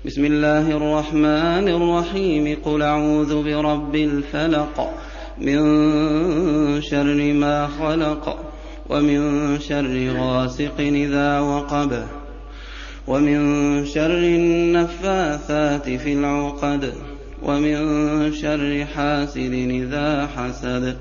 بسم الله الرحمن الرحيم قل أعوذ برب الفلق من شر ما خلق ومن شر غاسق إذا وقب ومن شر النفاثات في العقد ومن شر حاسد إذا حسد